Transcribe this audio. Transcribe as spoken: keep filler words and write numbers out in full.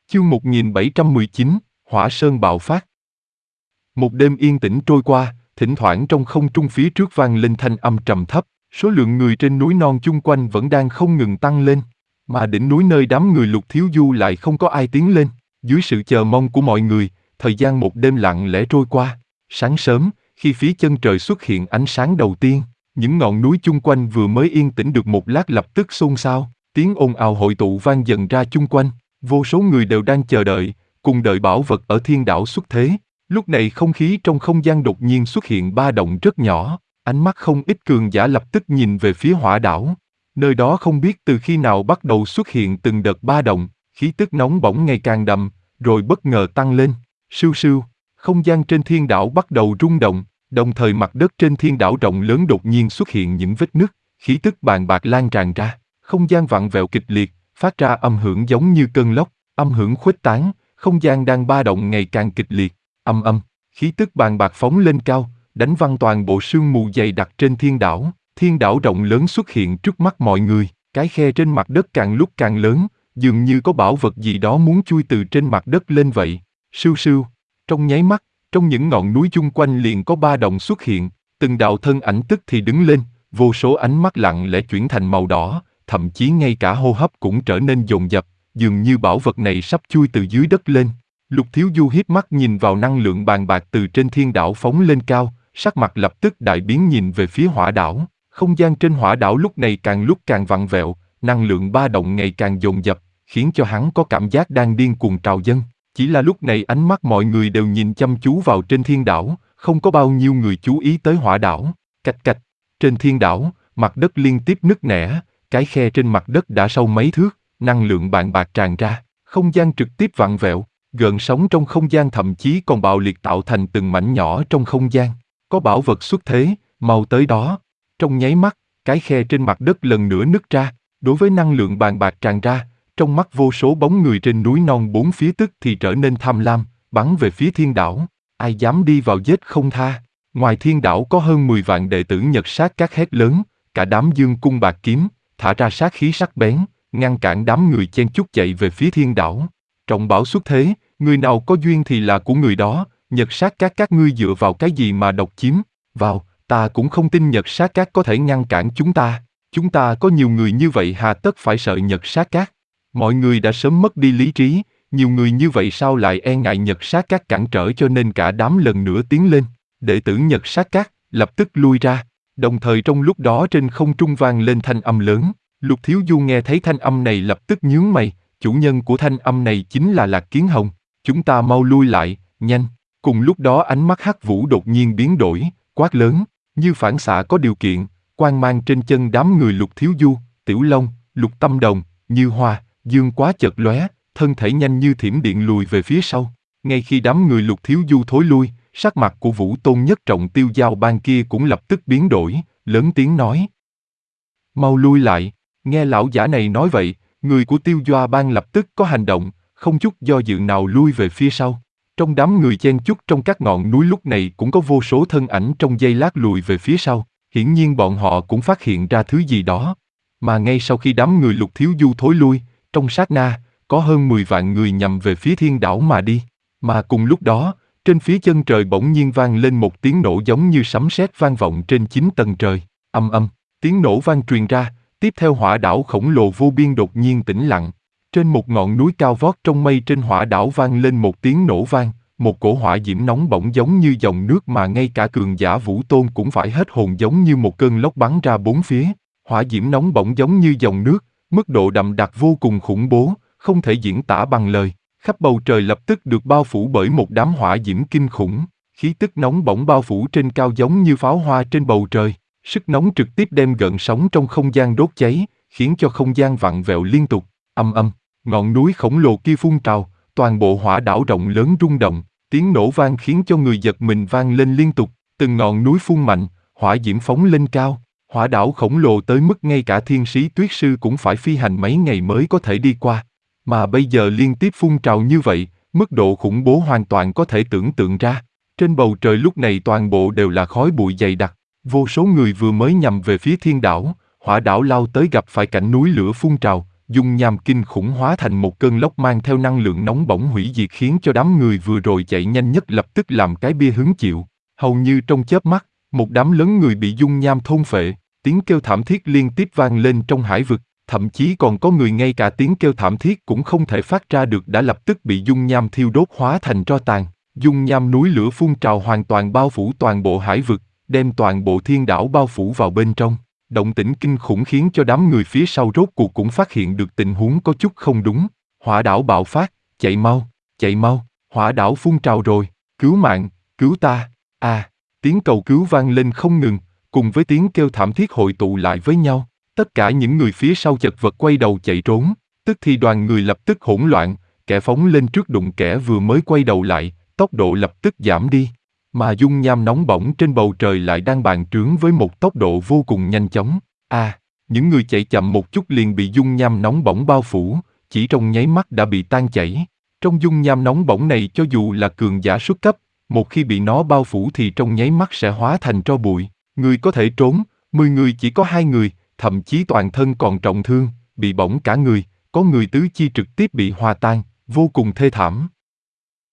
Chương một nghìn bảy trăm mười chín, Hỏa Sơn bạo phát. Một đêm yên tĩnh trôi qua, thỉnh thoảng trong không trung phía trước vang lên thanh âm trầm thấp, số lượng người trên núi non chung quanh vẫn đang không ngừng tăng lên, mà đỉnh núi nơi đám người Lục Thiếu Du lại không có ai tiến lên. Dưới sự chờ mong của mọi người, thời gian một đêm lặng lẽ trôi qua. Sáng sớm, khi phía chân trời xuất hiện ánh sáng đầu tiên, những ngọn núi chung quanh vừa mới yên tĩnh được một lát lập tức xôn xao, tiếng ồn ào hội tụ vang dần ra chung quanh. Vô số người đều đang chờ đợi, cùng đợi bảo vật ở thiên đảo xuất thế. Lúc này không khí trong không gian đột nhiên xuất hiện ba động rất nhỏ, ánh mắt không ít cường giả lập tức nhìn về phía hỏa đảo. Nơi đó không biết từ khi nào bắt đầu xuất hiện từng đợt ba động, khí tức nóng bỏng ngày càng đậm, rồi bất ngờ tăng lên. Sưu sưu, không gian trên thiên đảo bắt đầu rung động, đồng thời mặt đất trên thiên đảo rộng lớn đột nhiên xuất hiện những vết nứt, khí tức bàng bạc lan tràn ra, không gian vặn vẹo kịch liệt, phát ra âm hưởng giống như cơn lốc, âm hưởng khuếch tán, không gian đang ba động ngày càng kịch liệt. Âm âm, khí tức bàng bạc phóng lên cao, đánh văng toàn bộ sương mù dày đặc trên thiên đảo. Thiên đảo rộng lớn xuất hiện trước mắt mọi người, cái khe trên mặt đất càng lúc càng lớn, dường như có bảo vật gì đó muốn chui từ trên mặt đất lên vậy. Sưu sưu, trong nháy mắt, trong những ngọn núi chung quanh liền có ba động xuất hiện, từng đạo thân ảnh tức thì đứng lên, vô số ánh mắt lặng lẽ chuyển thành màu đỏ, thậm chí ngay cả hô hấp cũng trở nên dồn dập, dường như bảo vật này sắp chui từ dưới đất lên. Lục Thiếu Du hiếp mắt nhìn vào năng lượng bàng bạc từ trên thiên đảo phóng lên cao, sắc mặt lập tức đại biến nhìn về phía hỏa đảo. Không gian trên hỏa đảo lúc này càng lúc càng vặn vẹo, năng lượng ba động ngày càng dồn dập, khiến cho hắn có cảm giác đang điên cuồng trào dâng. Chỉ là lúc này ánh mắt mọi người đều nhìn chăm chú vào trên thiên đảo, không có bao nhiêu người chú ý tới hỏa đảo. Cạch cạch, trên thiên đảo, mặt đất liên tiếp nứt nẻ, cái khe trên mặt đất đã sâu mấy thước, năng lượng bàng bạc tràn ra, không gian trực tiếp vặn vẹo, gợn sóng trong không gian thậm chí còn bạo liệt tạo thành từng mảnh nhỏ trong không gian. Có bảo vật xuất thế, mau tới đó. Trong nháy mắt, cái khe trên mặt đất lần nữa nứt ra, đối với năng lượng bàng bạc tràn ra, trong mắt vô số bóng người trên núi non bốn phía tức thì trở nên tham lam, bắn về phía thiên đảo. Ai dám đi vào giết không tha. Ngoài thiên đảo có hơn mười vạn đệ tử Nhật Sát Các hét lớn, cả đám dương cung bạc kiếm, thả ra sát khí sắc bén, ngăn cản đám người chen chúc chạy về phía thiên đảo. Trọng bảo xuất thế, người nào có duyên thì là của người đó, Nhật Sát Các các ngươi dựa vào cái gì mà độc chiếm vào, ta cũng không tin Nhật Sát Các có thể ngăn cản chúng ta. Chúng ta có nhiều người như vậy hà tất phải sợ Nhật Sát Các. Mọi người đã sớm mất đi lý trí, nhiều người như vậy sao lại e ngại Nhật Sát Các cản trở cho nên cả đám lần nữa tiến lên. Đệ tử Nhật Sát Các lập tức lui ra, đồng thời trong lúc đó trên không trung vang lên thanh âm lớn. Lục Thiếu Du nghe thấy thanh âm này lập tức nhướng mày, chủ nhân của thanh âm này chính là Lạc Kiến Hồng. Chúng ta mau lui lại, nhanh. Cùng lúc đó ánh mắt Hắc Vũ đột nhiên biến đổi, quát lớn, như phản xạ có điều kiện, quang mang trên chân đám người Lục Thiếu Du, Tiểu Long, Lục Tâm Đồng, Như Hoa, Dương Quá chợt lóe, thân thể nhanh như thiểm điện lùi về phía sau. Ngay khi đám người Lục Thiếu Du thối lui, sắc mặt của Vũ Tôn Nhất Trọng Tiêu Giao Bang kia cũng lập tức biến đổi, lớn tiếng nói: mau lui lại. Nghe lão giả này nói vậy, người của Tiêu Giao Bang lập tức có hành động, không chút do dự nào lui về phía sau. Trong đám người chen chúc trong các ngọn núi lúc này cũng có vô số thân ảnh trong giây lát lùi về phía sau, hiển nhiên bọn họ cũng phát hiện ra thứ gì đó. Mà ngay sau khi đám người Lục Thiếu Du thối lui, trong sát na, có hơn mười vạn người nhằm về phía thiên đảo mà đi. Mà cùng lúc đó, trên phía chân trời bỗng nhiên vang lên một tiếng nổ giống như sấm sét vang vọng trên chín tầng trời. Âm âm, tiếng nổ vang truyền ra, tiếp theo hỏa đảo khổng lồ vô biên đột nhiên tĩnh lặng. Trên một ngọn núi cao vót trong mây trên hỏa đảo vang lên một tiếng nổ vang, một cổ hỏa diễm nóng bỏng giống như dòng nước mà ngay cả cường giả Vũ Tôn cũng phải hết hồn giống như một cơn lốc bắn ra bốn phía. Hỏa diễm nóng bỏng giống như dòng nước, mức độ đậm đặc vô cùng khủng bố, không thể diễn tả bằng lời. Khắp bầu trời lập tức được bao phủ bởi một đám hỏa diễm kinh khủng, khí tức nóng bỏng bao phủ trên cao giống như pháo hoa trên bầu trời. Sức nóng trực tiếp đem gợn sóng trong không gian đốt cháy, khiến cho không gian vặn vẹo liên tục. Âm âm, ngọn núi khổng lồ kia phun trào, toàn bộ hỏa đảo rộng lớn rung động, tiếng nổ vang khiến cho người giật mình vang lên liên tục. Từng ngọn núi phun mạnh, hỏa diễm phóng lên cao, hỏa đảo khổng lồ tới mức ngay cả thiên sĩ tuyết sư cũng phải phi hành mấy ngày mới có thể đi qua. Mà bây giờ liên tiếp phun trào như vậy, mức độ khủng bố hoàn toàn có thể tưởng tượng ra. Trên bầu trời lúc này toàn bộ đều là khói bụi dày đặc. Vô số người vừa mới nhằm về phía thiên đảo, hỏa đảo lao tới gặp phải cảnh núi lửa phun trào, dung nham kinh khủng hóa thành một cơn lốc mang theo năng lượng nóng bỏng hủy diệt khiến cho đám người vừa rồi chạy nhanh nhất lập tức làm cái bia hứng chịu. Hầu như trong chớp mắt, một đám lớn người bị dung nham thôn phệ, tiếng kêu thảm thiết liên tiếp vang lên trong hải vực, thậm chí còn có người ngay cả tiếng kêu thảm thiết cũng không thể phát ra được đã lập tức bị dung nham thiêu đốt hóa thành tro tàn. Dung nham núi lửa phun trào hoàn toàn bao phủ toàn bộ hải vực, đem toàn bộ thiên đảo bao phủ vào bên trong. Động tĩnh kinh khủng khiến cho đám người phía sau rốt cuộc cũng phát hiện được tình huống có chút không đúng. Hỏa đảo bạo phát, chạy mau, chạy mau, hỏa đảo phun trào rồi, cứu mạng, cứu ta, à, tiếng cầu cứu vang lên không ngừng, cùng với tiếng kêu thảm thiết hội tụ lại với nhau. Tất cả những người phía sau chật vật quay đầu chạy trốn, tức thì đoàn người lập tức hỗn loạn, kẻ phóng lên trước đụng kẻ vừa mới quay đầu lại, tốc độ lập tức giảm đi. Mà dung nham nóng bỏng trên bầu trời lại đang bành trướng với một tốc độ vô cùng nhanh chóng. À, những người chạy chậm một chút liền bị dung nham nóng bỏng bao phủ, chỉ trong nháy mắt đã bị tan chảy. Trong dung nham nóng bỏng này cho dù là cường giả xuất cấp, một khi bị nó bao phủ thì trong nháy mắt sẽ hóa thành tro bụi. Người có thể trốn, mười người chỉ có hai người, thậm chí toàn thân còn trọng thương, bị bỏng cả người, có người tứ chi trực tiếp bị hòa tan, vô cùng thê thảm.